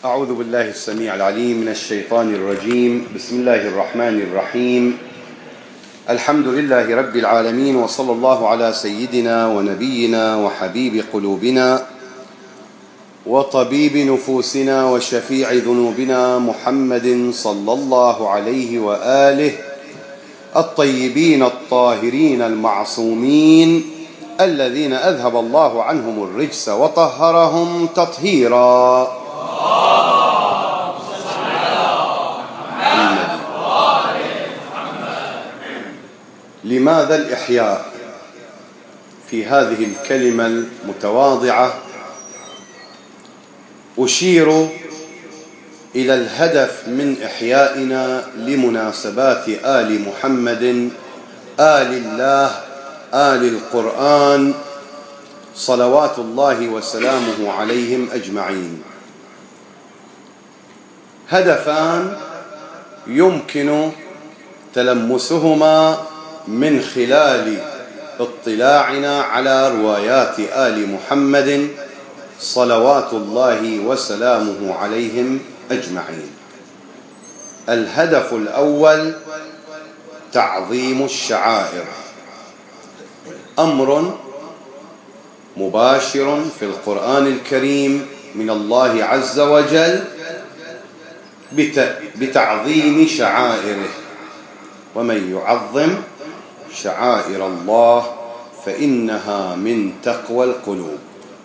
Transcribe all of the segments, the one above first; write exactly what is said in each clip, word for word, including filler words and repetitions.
أعوذ بالله السميع العليم من الشيطان الرجيم. بسم الله الرحمن الرحيم. الحمد لله رب العالمين، وصلى الله على سيدنا ونبينا وحبيب قلوبنا وطبيب نفوسنا وشفيع ذنوبنا محمد صلى الله عليه وآله الطيبين الطاهرين المعصومين الذين أذهب الله عنهم الرجس وطهرهم تطهيرا. لماذا الإحياء؟ في هذه الكلمة المتواضعة أشير إلى الهدف من إحيائنا لمناسبات آل محمد، آل الله، آل القرآن، صلوات الله وسلامه عليهم أجمعين. هدفان يمكن تلمسهما من خلال اطلاعنا على روايات آل محمد صلوات الله وسلامه عليهم أجمعين. الهدف الأول تعظيم الشعائر، أمر مباشر في القرآن الكريم من الله عز وجل بتعظيم شعائره، ومن يعظم شعائر الله فإنها من تقوى القلوب.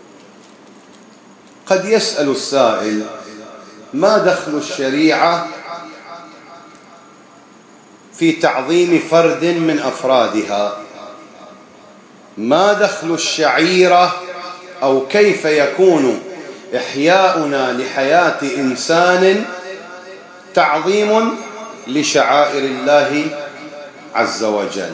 قد يسأل السائل: ما دخل الشريعة في تعظيم فرد من أفرادها؟ ما دخل الشعيرة، أو كيف يكون إحياؤنا لحياة إنسان تعظيم لشعائر الله عز وجل؟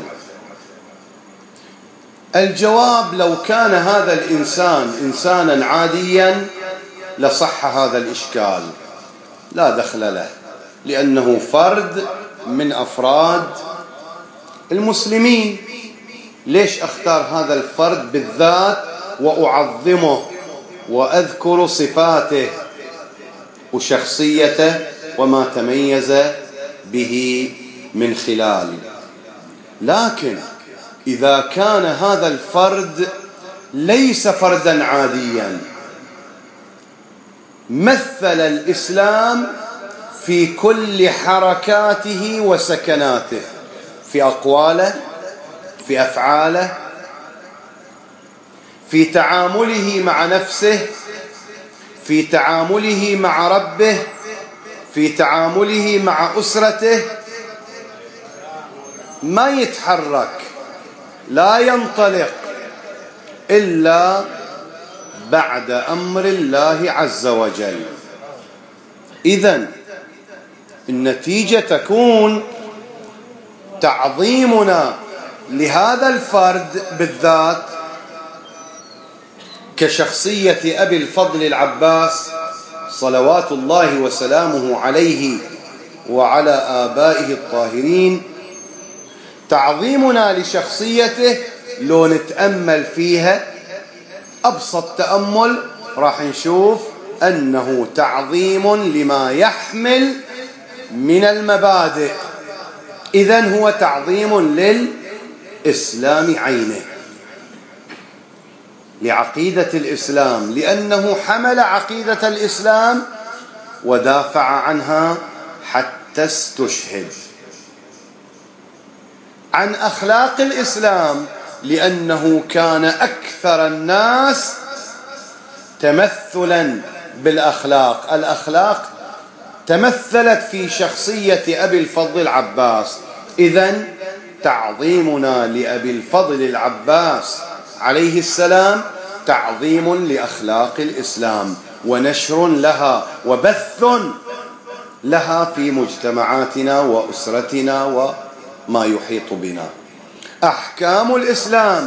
الجواب: لو كان هذا الإنسان إنسانا عاديا لصح هذا الإشكال، لا دخل له، لأنه فرد من أفراد المسلمين. ليش أختار هذا الفرد بالذات وأعظمه وأذكر صفاته وشخصيته وما تميز به من خلال؟ لكن إذا كان هذا الفرد ليس فردا عاديا، مثل الإسلام في كل حركاته وسكناته، في أقواله، في أفعاله، في تعامله مع نفسه، في تعامله مع ربه، في تعامله مع أسرته، ما يتحرك، لا ينطلق إلا بعد أمر الله عز وجل. إذن النتيجة تكون تعظيمنا لهذا الفرد بالذات كشخصية أبي الفضل العباس صلوات الله وسلامه عليه وعلى آبائه الطاهرين. تعظيمنا لشخصيته لو نتأمل فيها أبسط تأمل راح نشوف أنه تعظيم لما يحمل من المبادئ. إذن هو تعظيم للإسلام عينه، لعقيدة الإسلام، لأنه حمل عقيدة الإسلام ودافع عنها حتى استشهد. عن أخلاق الإسلام، لأنه كان أكثر الناس تمثلا بالأخلاق. الأخلاق تمثلت في شخصية أبي الفضل العباس. إذن تعظيمنا لأبي الفضل العباس عليه السلام تعظيم لأخلاق الإسلام، ونشر لها وبث لها في مجتمعاتنا وأسرتنا وما يحيط بنا. أحكام الإسلام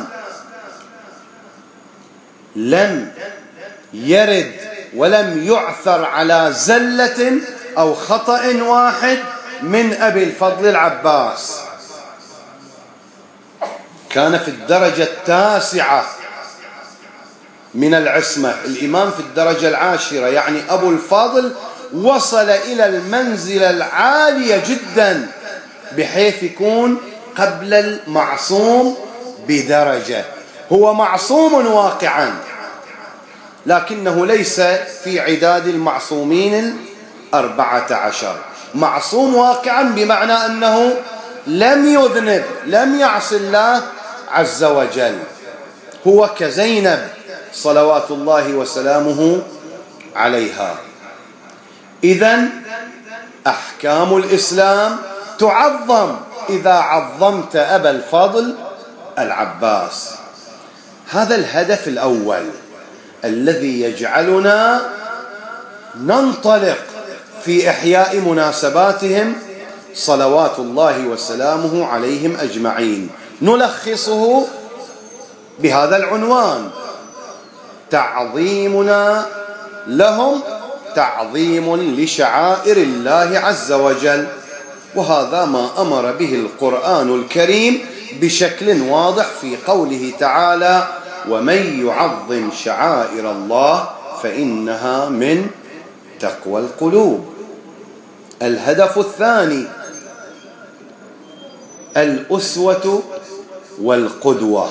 لم يرد ولم يعثر على زلة أو خطأ واحد من أبي الفضل العباس. كان في الدرجة التاسعة من العصمة. الإمام في الدرجة العاشرة، يعني أبو الفضل وصل إلى المنزلة العالية جدا بحيث يكون قبل المعصوم بدرجة. هو معصوم واقعا لكنه ليس في عداد المعصومين الأربعة عشر. معصوم واقعا بمعنى أنه لم يذنب، لم يعص الله عز وجل. هو كزينب صلوات الله وسلامه عليها. إذن أحكام الإسلام تعظم إذا عظمت أبا الفضل العباس. هذا الهدف الأول الذي يجعلنا ننطلق في إحياء مناسباتهم صلوات الله وسلامه عليهم أجمعين. نلخصه بهذا العنوان: تعظيمنا لهم تعظيم لشعائر الله عز وجل. وهذا ما أمر به القرآن الكريم بشكل واضح في قوله تعالى: ومن يعظم شعائر الله فإنها من تقوى القلوب. الهدف الثاني الأسوة والقدوة.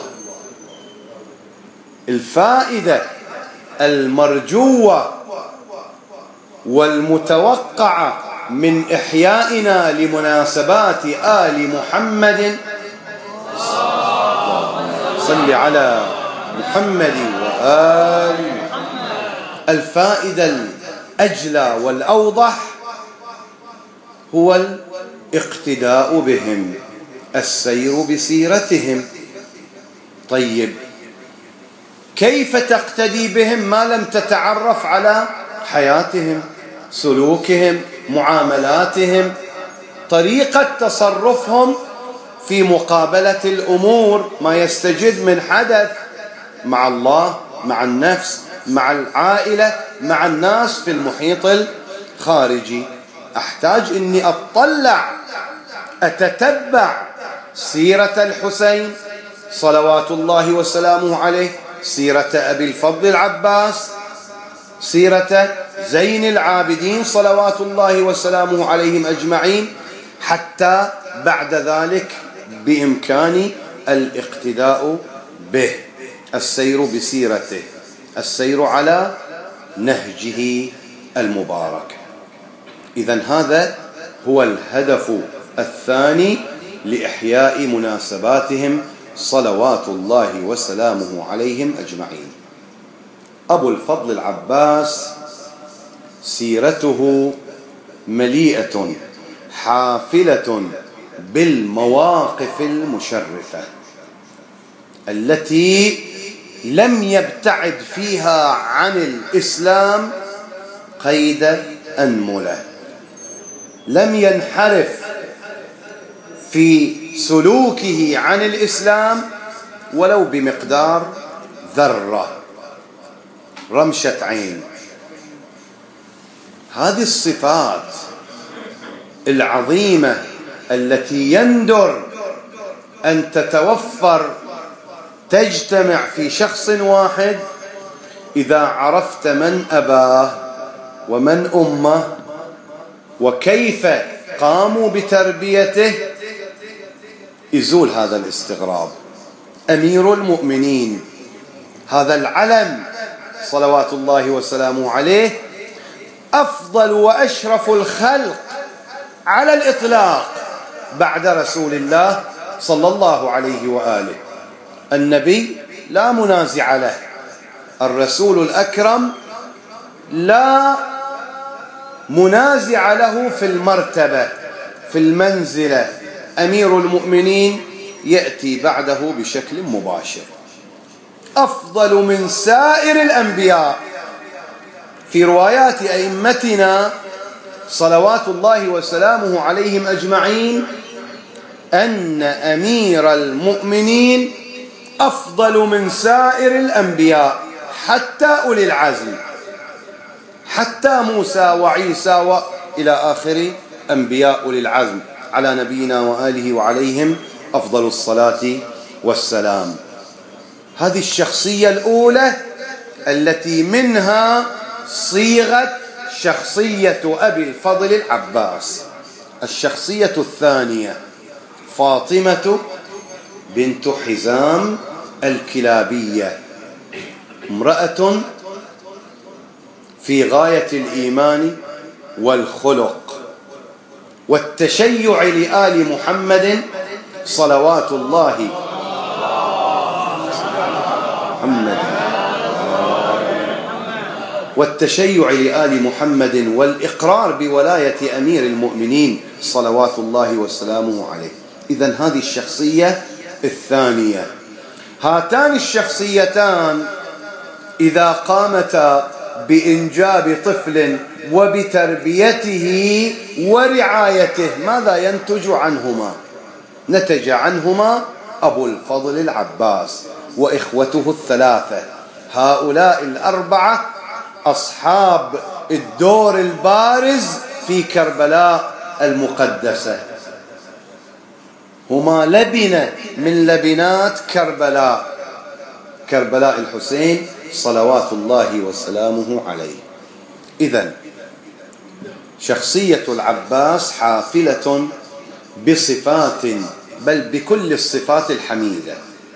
الفائدة المرجوة والمتوقعة من إحيائنا لمناسبات آل محمد، صل على محمد وآل محمد. الفائدة الأجلى والأوضح هو الاقتداء بهم، السير بسيرتهم. طيب، كيف تقتدي بهم ما لم تتعرف على حياتهم، سلوكهم، معاملاتهم، طريقة تصرفهم في مقابلة الأمور، ما يستجد من حدث مع الله، مع النفس، مع العائلة، مع الناس في المحيط الخارجي؟ أحتاج أني أطلع أتتبع سيرة الحسين صلوات الله وسلامه عليه، سيرة أبي الفضل العباس، سيرة زين العابدين صلوات الله وسلامه عليهم أجمعين، حتى بعد ذلك بإمكاني الاقتداء به، السير بسيرته، السير على نهجه المبارك. إذن هذا هو الهدف الثاني لإحياء مناسباتهم صلوات الله وسلامه عليهم أجمعين. أبو الفضل العباس سيرته مليئة حافلة بالمواقف المشرفة التي لم يبتعد فيها عن الإسلام قيد أنملة، لم ينحرف في سلوكه عن الإسلام ولو بمقدار ذرة، رمشة عين. هذه الصفات العظيمة التي يندر أن تتوفر تجتمع في شخص واحد، إذا عرفت من أباه ومن أمه وكيف قاموا بتربيته يزول هذا الاستغراب. أمير المؤمنين، هذا العلم صلوات الله وسلامه عليه، أفضل وأشرف الخلق على الإطلاق بعد رسول الله صلى الله عليه وآله. النبي لا منازع له، الرسول الأكرم لا منازع له في المرتبة، في المنزلة. أمير المؤمنين يأتي بعده بشكل مباشر، أفضل من سائر الأنبياء. في روايات أئمتنا صلوات الله وسلامه عليهم أجمعين أن أمير المؤمنين أفضل من سائر الأنبياء حتى أولي العزم، حتى موسى وعيسى وإلى آخر أنبياء أولي العزم على نبينا وآله وعليهم أفضل الصلاة والسلام. هذه الشخصية الأولى التي منها صيغة شخصية أبي الفضل العباس. الشخصية الثانية فاطمة بنت حزام الكلابية، امرأة في غاية الإيمان والخلق والتشيع لآل محمد صلوات الله محمد والتشيع لآل محمد والإقرار بولاية أمير المؤمنين صلوات الله وسلامه عليه. إذن هذه الشخصية الثانية. هاتان الشخصيتان إذا قامتا بإنجاب طفل وبتربيته ورعايته ماذا ينتج عنهما؟ نتج عنهما أبو الفضل العباس وإخوته الثلاثة. هؤلاء الأربعة أصحاب الدور البارز في كربلاء المقدسة، هما لبنة من لبنات كربلاء، كربلاء الحسين صلوات الله وسلامه عليه. إذن شخصية العباس حافلة بصفات، بل بكل الصفات الحميدة.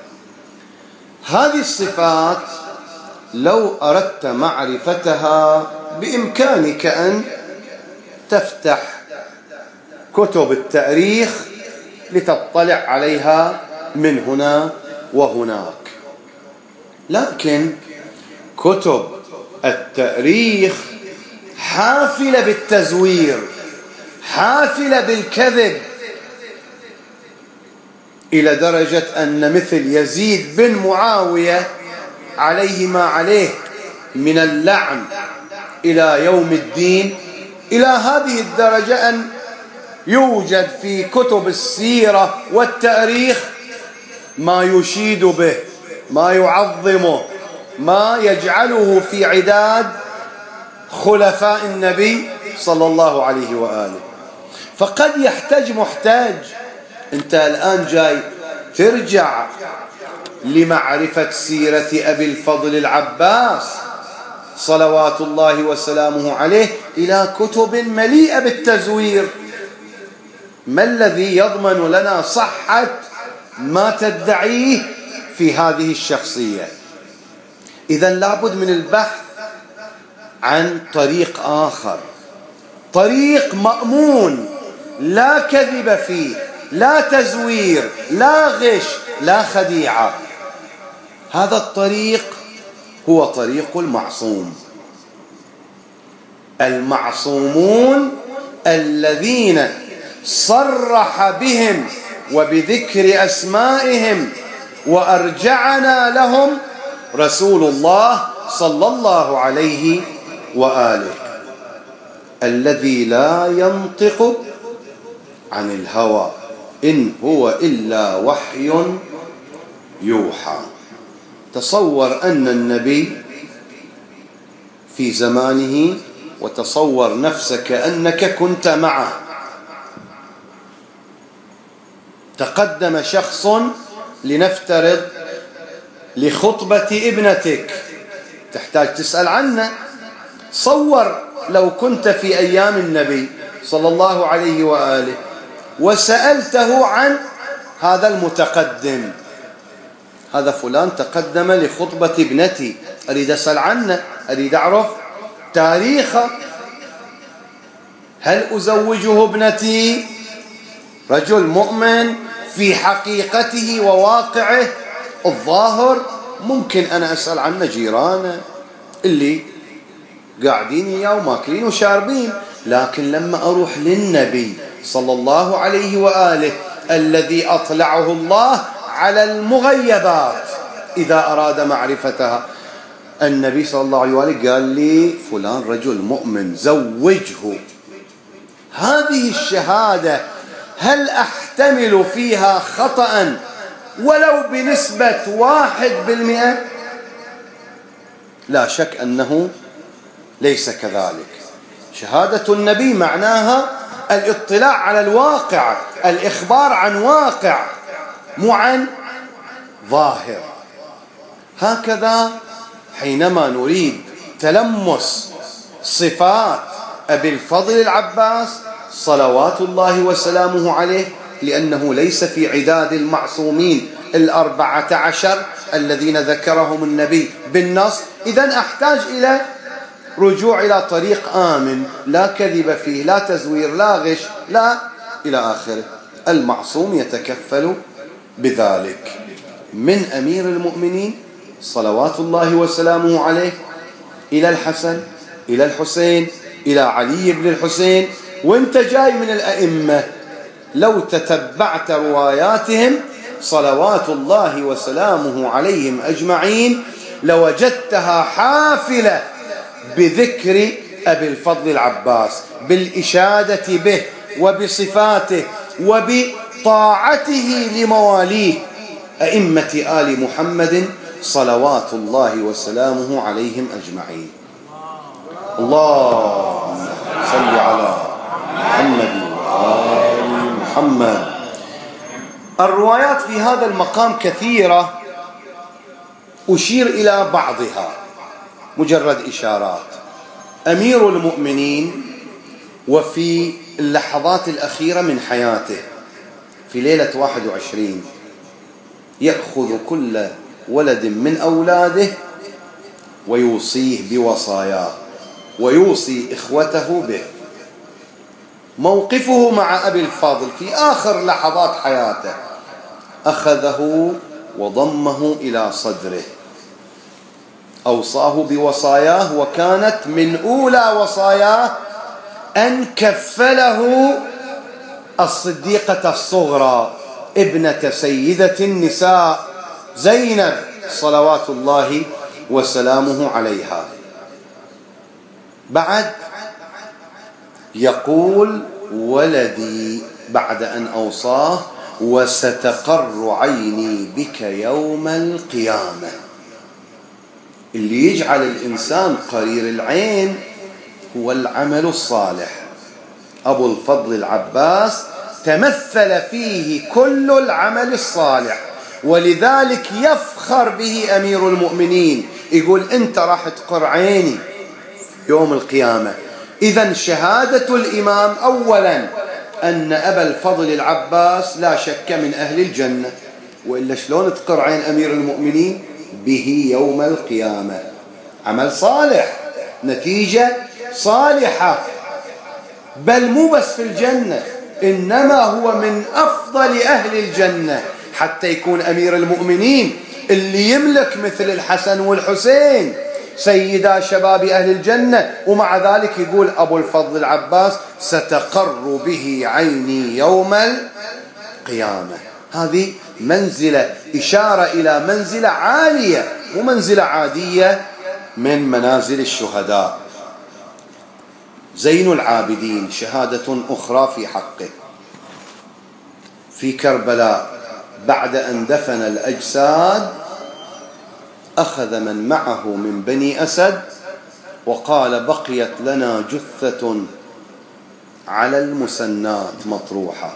هذه الصفات لو أردت معرفتها بإمكانك أن تفتح كتب التاريخ لتطلع عليها من هنا وهناك، لكن كتب التاريخ حافلة بالتزوير، حافلة بالكذب، إلى درجة أن مثل يزيد بن معاوية عليه ما عليه من اللعن إلى يوم الدين، إلى هذه الدرجة أن يوجد في كتب السيرة والتاريخ ما يشيد به، ما يعظمه، ما يجعله في عداد خلفاء النبي صلى الله عليه وآله. فقد يحتاج محتاج، أنت الآن جاي ترجع لمعرفة سيرة أبي الفضل العباس صلوات الله وسلامه عليه إلى كتب مليئة بالتزوير. ما الذي يضمن لنا صحة ما تدعيه في هذه الشخصية؟ إذن لابد من البحث عن طريق آخر، طريق مأمون لا كذب فيه، لا تزوير، لا غش، لا خديعة. هذا الطريق هو طريق المعصوم. المعصومون الذين صرح بهم وبذكر أسمائهم وأرجعنا لهم رسول الله صلى الله عليه وآله، الذي لا ينطق عن الهوى إن هو إلا وحي يوحى. تصور أن النبي في زمانه، وتصور نفسك أنك كنت معه، تقدم شخص لنفترض لخطبة ابنتك، تحتاج تسأل عنه. صور لو كنت في أيام النبي صلى الله عليه وآله وسألته عن هذا المتقدم، هذا فلان تقدم لخطبة ابنتي، أريد أسأل عنه، أريد أعرف تاريخه، هل أزوجه ابنتي؟ رجل مؤمن في حقيقته وواقعه الظاهر، ممكن أنا أسأل عنه جيرانه اللي قاعدين إياه وماكلين وشاربين، لكن لما أروح للنبي صلى الله عليه وآله الذي أطلعه الله على المغيبات إذا أراد معرفتها، النبي صلى الله عليه وآله قال لي فلان رجل مؤمن زوجه. هذه الشهادة هل أحتمل فيها خطأ ولو بنسبة واحد بالمئة؟ لا شك أنه ليس كذلك. شهادة النبي معناها الاطلاع على الواقع، الإخبار عن واقع مو عن ظاهر. هكذا حينما نريد تلمس صفات أبي الفضل العباس صلوات الله وسلامه عليه، لأنه ليس في عداد المعصومين الأربعة عشر الذين ذكرهم النبي بالنص، إذن أحتاج إلى رجوع إلى طريق آمن لا كذب فيه، لا تزوير، لا غش، لا إلى آخره. المعصوم يتكفل بذلك من أمير المؤمنين صلوات الله وسلامه عليه إلى الحسن، إلى الحسين، إلى علي بن الحسين، وانت جاي من الأئمة لو تتبعت رواياتهم صلوات الله وسلامه عليهم أجمعين لوجدتها حافلة بذكر أبي الفضل العباس، بالإشادة به وبصفاته وبطاعته لمواليه أئمة آل محمد صلوات الله وسلامه عليهم أجمعين. اللهم صل على محمد وآل محمد. الروايات في هذا المقام كثيرة، أشير إلى بعضها مجرد إشارات. أمير المؤمنين وفي اللحظات الأخيرة من حياته في ليلة واحد وعشرين يأخذ كل ولد من أولاده ويوصيه بوصاياه ويوصي إخوته به. موقفه مع أبي الفضل في آخر لحظات حياته أخذه وضمه إلى صدره، أوصاه بوصاياه، وكانت من أولى وصاياه أن كفله الصديقة الصغرى ابنة سيدة النساء زينب صلوات الله وسلامه عليها. بعد يقول ولدي بعد أن أوصاه وستقر عيني بك يوم القيامة. اللي يجعل الإنسان قرير العين هو العمل الصالح. أبو الفضل العباس تمثل فيه كل العمل الصالح، ولذلك يفخر به أمير المؤمنين، يقول أنت راح تقر عيني يوم القيامة. إذن شهادة الإمام أولا أن أبا الفضل العباس لا شك من أهل الجنة، وإلا شلون تقر عين أمير المؤمنين به يوم القيامة؟ عمل صالح، نتيجة صالحة، بل مو بس في الجنة، إنما هو من أفضل أهل الجنة حتى يكون أمير المؤمنين اللي يملك مثل الحسن والحسين سيدا شباب أهل الجنة، ومع ذلك يقول أبو الفضل العباس ستقر به عيني يوم القيامة. هذه منزلة، إشارة إلى منزلة عالية، مو منزلة عادية من منازل الشهداء. زين العابدين شهادة أخرى في حقه. في كربلاء بعد أن دفن الأجساد أخذ من معه من بني أسد وقال بقيت لنا جثة على المسنات مطروحة.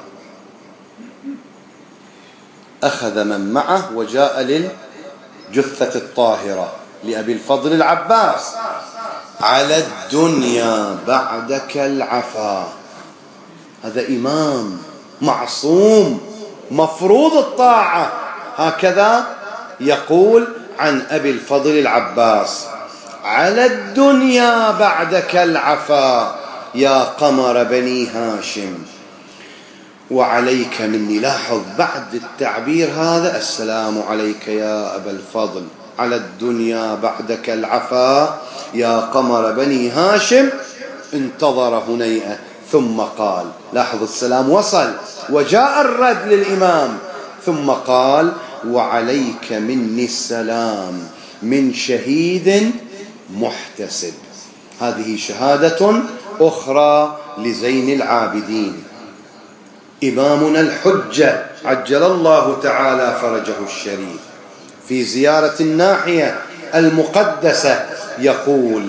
أخذ من معه وجاء للجثة الطاهرة لأبي الفضل العباس. على الدنيا بعدك العفا. هذا إمام معصوم مفروض الطاعة، هكذا يقول عن أبي الفضل العباس: على الدنيا بعدك العفا يا قمر بني هاشم. وعليك مني، لاحظ بعد التعبير هذا السلام عليك يا أبا الفضل، على الدنيا بعدك العفا يا قمر بني هاشم، انتظر هنيئة ثم قال، لاحظ السلام وصل وجاء الرد للإمام، ثم قال وعليك مني السلام من شهيد محتسب. هذه شهادة أخرى لزين العابدين، إمامنا الحجة عجل الله تعالى فرجه الشريف في زيارة الناحية المقدسة يقول: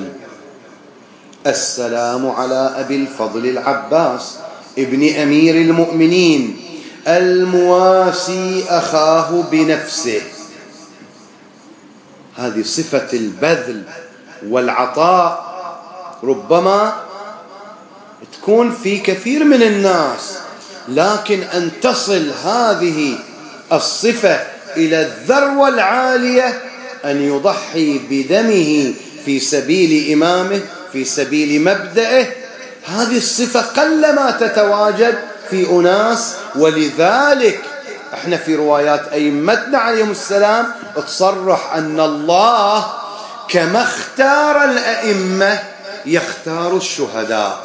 السلام على أبي الفضل العباس ابن أمير المؤمنين المواسي أخاه بنفسه. هذه صفة البذل والعطاء ربما تكون في كثير من الناس، لكن أن تصل هذه الصفة إلى الذروة العالية، أن يضحي بدمه في سبيل إمامه، في سبيل مبدئه، هذه الصفة قلما تتواجد في أناس. ولذلك احنا في روايات أئمتنا عليهم السلام تصرح أن الله كما اختار الأئمة يختار الشهداء،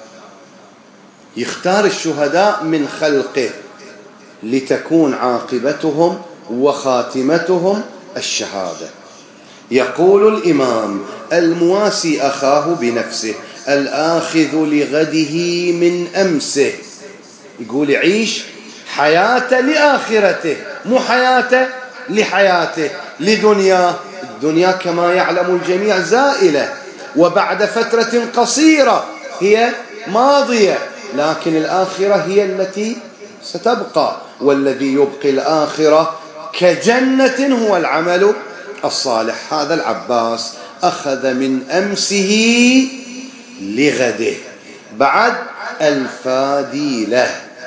يختار الشهداء من خلقه لتكون عاقبتهم وخاتمتهم الشهادة. يقول الإمام: المواسي أخاه بنفسه الآخذ لغده من أمسه. يقول يعيش حياته لآخرته، مو حياته لحياته لدنياه. الدنيا كما يعلم الجميع زائلة، وبعد فترة قصيرة هي ماضية، لكن الآخرة هي التي ستبقى، والذي يبقي الآخرة كجنة هو العمل الصالح. هذا العباس أخذ من أمسه لغده. بعد الفاديلة،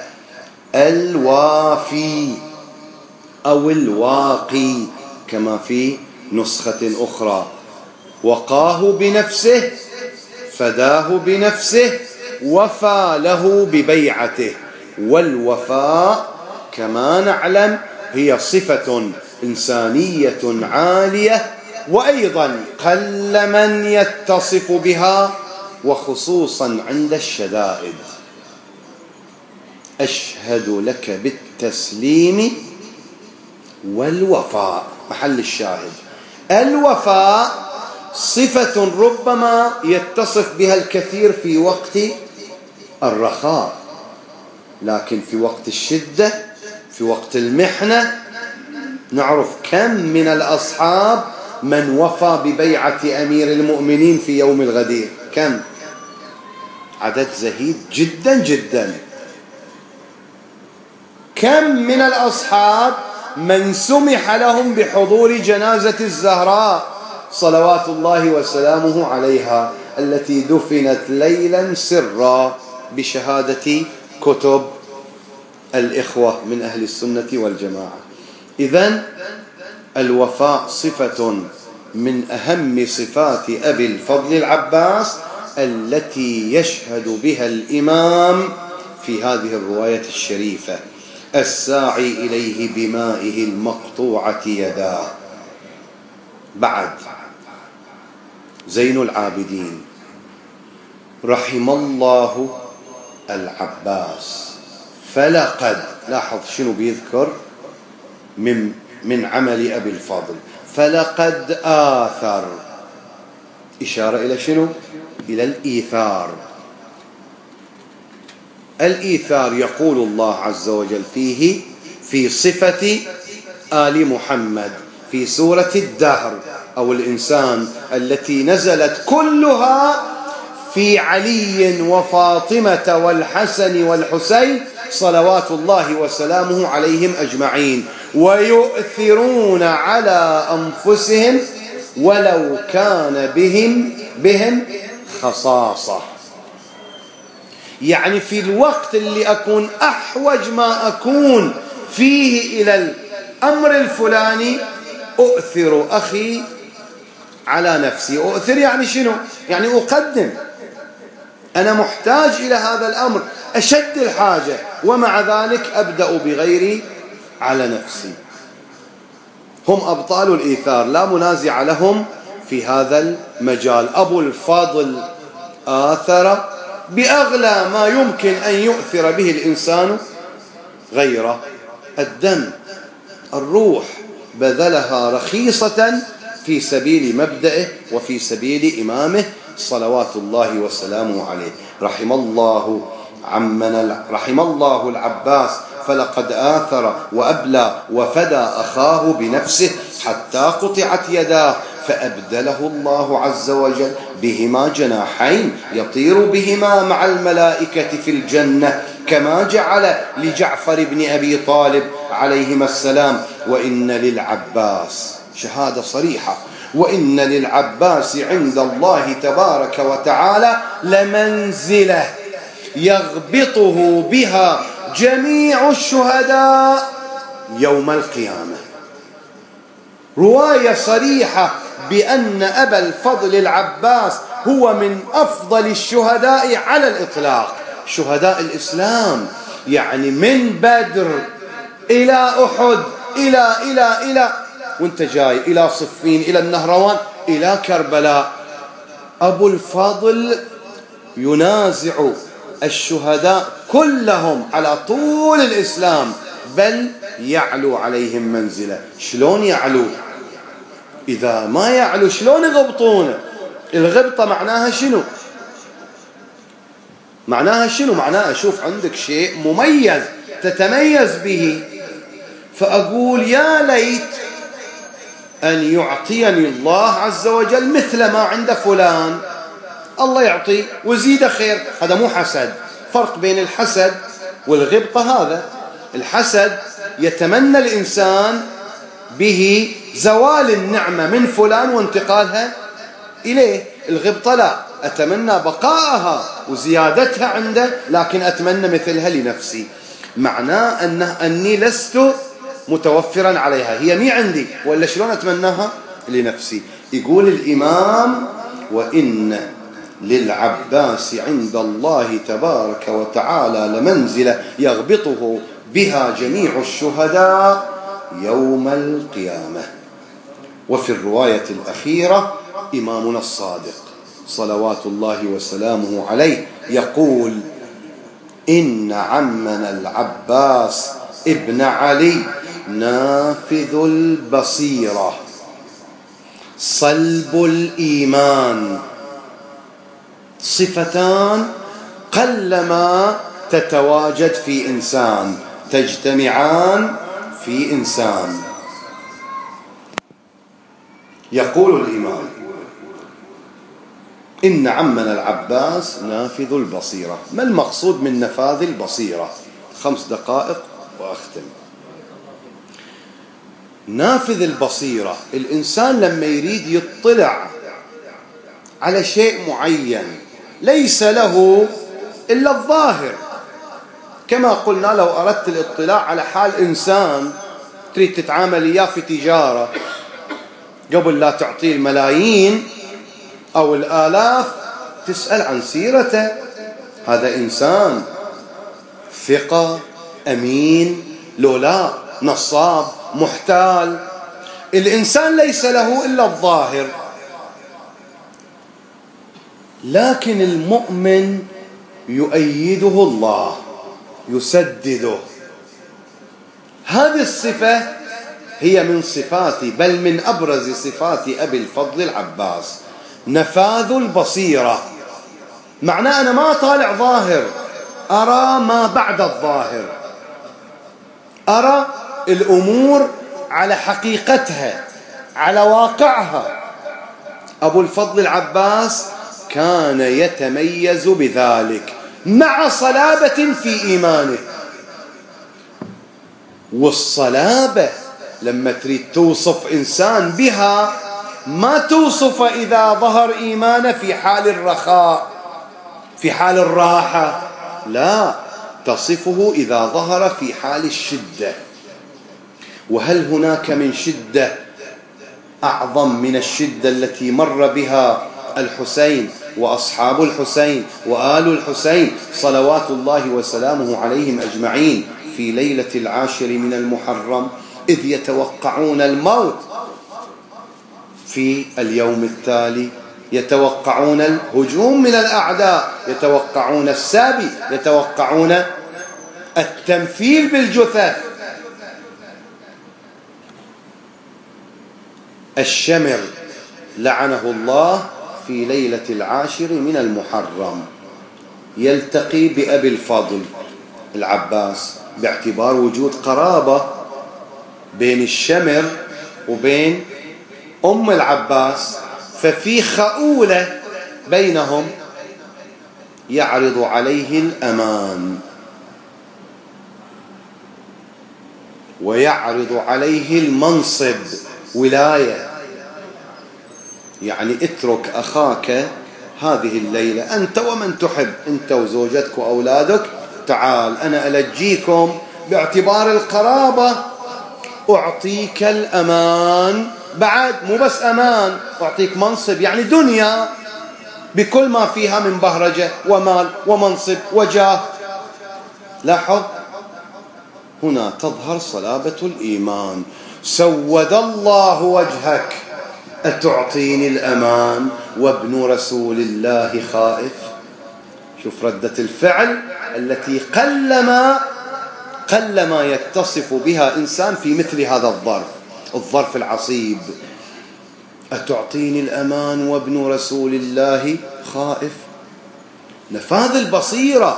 الوافي أو الواقي كما في نسخة أخرى، وقاه بنفسه، فداه بنفسه، وفى له ببيعته. والوفاء كما نعلم هي صفة إنسانية عالية، وأيضا قل من يتصف بها، وخصوصا عند الشدائد. أشهد لك بالتسليم والوفاء، محل الشاهد. الوفاء صفة ربما يتصف بها الكثير في وقت الرخاء، لكن في وقت الشدة، في وقت المحنة، نعرف كم من الأصحاب من وفى ببيعة أمير المؤمنين في يوم الغدير، كم؟ عدد زهيد جدا جدا. كم من الأصحاب من سمح لهم بحضور جنازة الزهراء صلوات الله وسلامه عليها، التي دفنت ليلا سرا بشهادة كتب الإخوة من أهل السنة والجماعة. إذن الوفاء صفة من أهم صفات أبي الفضل العباس التي يشهد بها الإمام في هذه الرواية الشريفة: الساعي إليه بمائه المقطوعة يداه. بعد زين العابدين رحم الله العباس، فلقد، لاحظ شنو بيذكر من من عمل أبي الفضل، فلقد آثر، إشارة إلى شنو؟ إلى الإيثار. الإيثار يقول الله عز وجل فيه في صفة آل محمد في سورة الدهر أو الإنسان، التي نزلت كلها في علي وفاطمة والحسن والحسين صلوات الله وسلامه عليهم أجمعين: ويؤثرون على أنفسهم ولو كان بهم بهم خصاصة. يعني في الوقت اللي أكون أحوج ما أكون فيه إلى الأمر الفلاني أؤثر أخي على نفسي. أؤثر يعني شنو؟ يعني أقدم، أنا محتاج إلى هذا الأمر أشد الحاجة، ومع ذلك أبدأ بغيري على نفسي. هم أبطال الإيثار، لا منازع لهم في هذا المجال. أبو الفضل آثر بأغلى ما يمكن أن يؤثر به الإنسان غيره: الدم، الروح، بذلها رخيصة في سبيل مبدئه وفي سبيل إمامه صلوات الله وسلامه عليه. رحم الله عمنا رحم الله العباس، فلقد آثر وأبلى وفدى أخاه بنفسه حتى قطعت يداه، فأبدله الله عز وجل بهما جناحين يطير بهما مع الملائكة في الجنة، كما جعل لجعفر بن أبي طالب عليهما السلام. وإن للعباس، شهادة صريحة، وإن للعباس عند الله تبارك وتعالى لمنزلة يغبطه بها جميع الشهداء يوم القيامة. رواية صريحة بأن أبا الفضل العباس هو من أفضل الشهداء على الإطلاق، شهداء الإسلام، يعني من بدر إلى أحد إلى إلى إلى وانت جاي إلى صفين إلى النهروان إلى كربلاء. أبو الفضل ينازع الشهداء كلهم على طول الإسلام، بل يعلو عليهم منزلة. شلون يعلو؟ إذا ما يعلو شلون يغبطونه؟ الغبطة معناها شنو؟ معناها شنو؟ معناها أشوف عندك شيء مميز تتميز به، فأقول يا ليت أن يعطيني الله عز وجل مثل ما عند فلان. الله يعطي وزيد خير. هذا مو حسد. فرق بين الحسد والغبطة هذا. الحسد يتمنى الإنسان به زوال النعمة من فلان وانتقالها إليه. الغبطة لا، أتمنى بقائها وزيادتها عنده، لكن أتمنى مثلها لنفسي. معناه أنه أني لست متوفرا عليها، هي مي عندي، ولا شلون أتمناها لنفسي. يقول الإمام: وإن للعباس عند الله تبارك وتعالى لمنزلة يغبطه بها جميع الشهداء يوم القيامة. وفي الرواية الأخيرة إمامنا الصادق صلوات الله وسلامه عليه يقول: إن عمنا العباس ابن علي نافذ البصيرة صلب الإيمان، صفتان قلما تتواجد في إنسان، تجتمعان في إنسان. يقول الإمام: إن عمنا العباس نافذ البصيرة. ما المقصود من نفاذ البصيرة؟ خمس دقائق وأختم. نافذ البصيرة، الإنسان لما يريد يطلع على شيء معين ليس له إلا الظاهر. كما قلنا لو أردت الاطلاع على حال إنسان تريد تتعامل إياه في تجارة، قبل لا تعطيه الملايين أو الآلاف تسأل عن سيرته. هذا إنسان ثقة، أمين، لو لا نصاب، محتال. الإنسان ليس له إلا الظاهر، لكن المؤمن يؤيده الله، يسدده. هذه الصفة هي من صفات، بل من أبرز صفات أبي الفضل العباس، نفاذ البصيرة. معناه أنا ما طالع ظاهر، أرى ما بعد الظاهر، أرى الأمور على حقيقتها، على واقعها. أبو الفضل العباس كان يتميز بذلك مع صلابة في إيمانه. والصلابة لما تريد توصف إنسان بها ما توصف إذا ظهر إيمانه في حال الرخاء، في حال الراحة، لا، تصفه إذا ظهر في حال الشدة. وهل هناك من شدة أعظم من الشدة التي مر بها الحسين وأصحاب الحسين وآل الحسين صلوات الله وسلامه عليهم أجمعين في ليلة العاشر من المحرم، إذ يتوقعون الموت في اليوم التالي، يتوقعون الهجوم من الأعداء، يتوقعون السابي، يتوقعون التمثيل بالجثث. الشمر لعنه الله في ليلة العاشر من المحرم يلتقي بأبي الفضل العباس، باعتبار وجود قرابة بين الشمر وبين أم العباس، ففي خؤولة بينهم. يعرض عليه الأمان ويعرض عليه المنصب، ولاية، يعني اترك أخاك هذه الليلة أنت ومن تحب، أنت وزوجتك وأولادك، تعال أنا ألجيكم باعتبار القرابة، أعطيك الأمان، بعد مو بس أمان، أعطيك منصب يعني دنيا بكل ما فيها من بهرجة ومال ومنصب وجاه. لاحظ هنا تظهر صلابة الإيمان. سود الله وجهك أتعطيني الأمان وابن رسول الله خائف. شوف ردة الفعل التي قلما قلما يتصف بها إنسان في مثل هذا الظرف، الظرف العصيب. أتعطيني الأمان وابن رسول الله خائف. نفاذ البصيرة.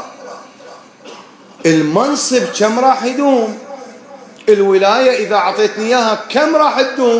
المنصب كم راح يدوم؟ الولاية إذا أعطيتني إياها كم راح تدوم؟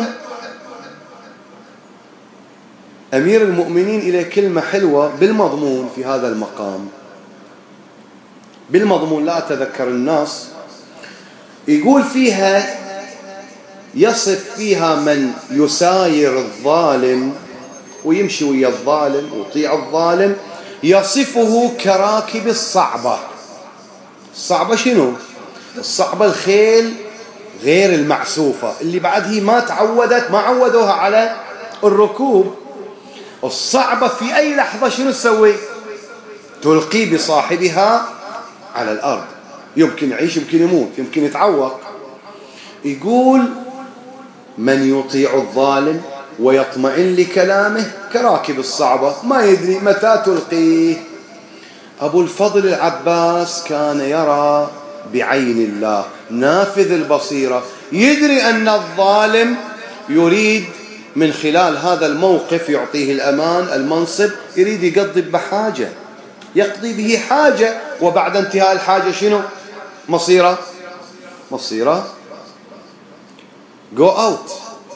أمير المؤمنين إلى كلمة حلوة بالمضمون في هذا المقام، بالمضمون لا أتذكر النص، يقول فيها يصف فيها من يساير الظالم ويمشي ويا الظالم ويطيع الظالم، يصفه كراكب الصعبة. الصعبة شنو؟ الصعبة الخيل غير المعسوفة اللي بعد هي ما تعودت، ما عودوها على الركوب. الصعبة في أي لحظة شنو تسوي؟ تلقي بصاحبها على الأرض، يمكن يعيش يمكن يموت يمكن يتعوق. يقول من يطيع الظالم ويطمئن لكلامه كراكب الصعبة، ما يدري متى تلقيه. أبو الفضل العباس كان يرى بعين الله، نافذ البصيرة، يدري أن الظالم يريد من خلال هذا الموقف يعطيه الأمان المنصب، يريد يقضي بحاجة، يقضي به حاجة، وبعد انتهاء الحاجة شنو مصيره؟ مصيره go out،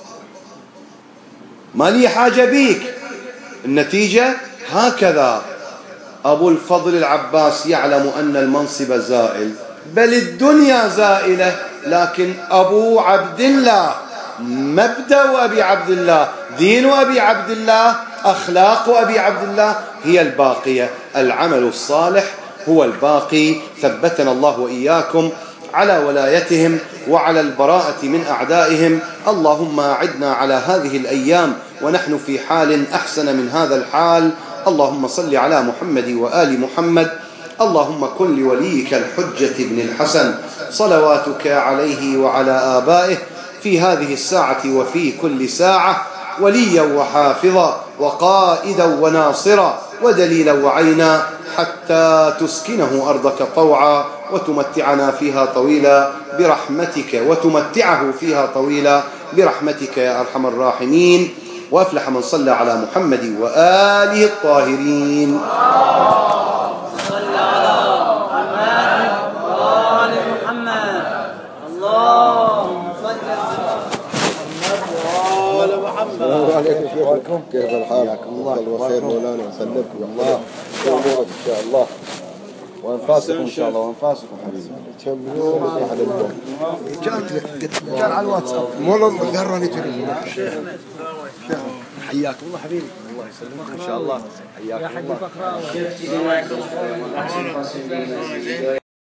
ما لي حاجة بيك. النتيجة هكذا. أبو الفضل العباس يعلم أن المنصب زائل، بل الدنيا زائلة، لكن أبو عبد الله، مبدأ أبي عبد الله، دين أبي عبد الله، أخلاق أبي عبد الله هي الباقية. العمل الصالح هو الباقي. ثبتنا الله وإياكم على ولايتهم وعلى البراءة من أعدائهم. اللهم أعدنا على هذه الأيام ونحن في حال أحسن من هذا الحال. اللهم صل على محمد وآل محمد. اللهم كن لوليك الحجة بن الحسن صلواتك عليه وعلى آبائه في هذه الساعة وفي كل ساعة وليا وحافظا وقائدا وناصرا ودليلا وعينا، حتى تسكنه أرضك طوعا وتمتعنا فيها طويلا برحمتك، وتمتعه فيها طويلا برحمتك يا أرحم الراحمين. وأفلح من صلى على محمد وآله الطاهرين. صلى على محمد وآل محمد. اللهم صل على محمد وآل محمد. كيف الحال؟ حياكم الله وخير مولانا، وسلمكم الله ان شاء الله، وانفاسكم ان شاء الله، وانفاسكم حبيبي. كم يوم كان على الواتساب مو ذرني تريد. حياكم الله حبيبي، الله يسلمك ان شاء الله. حياكم الله.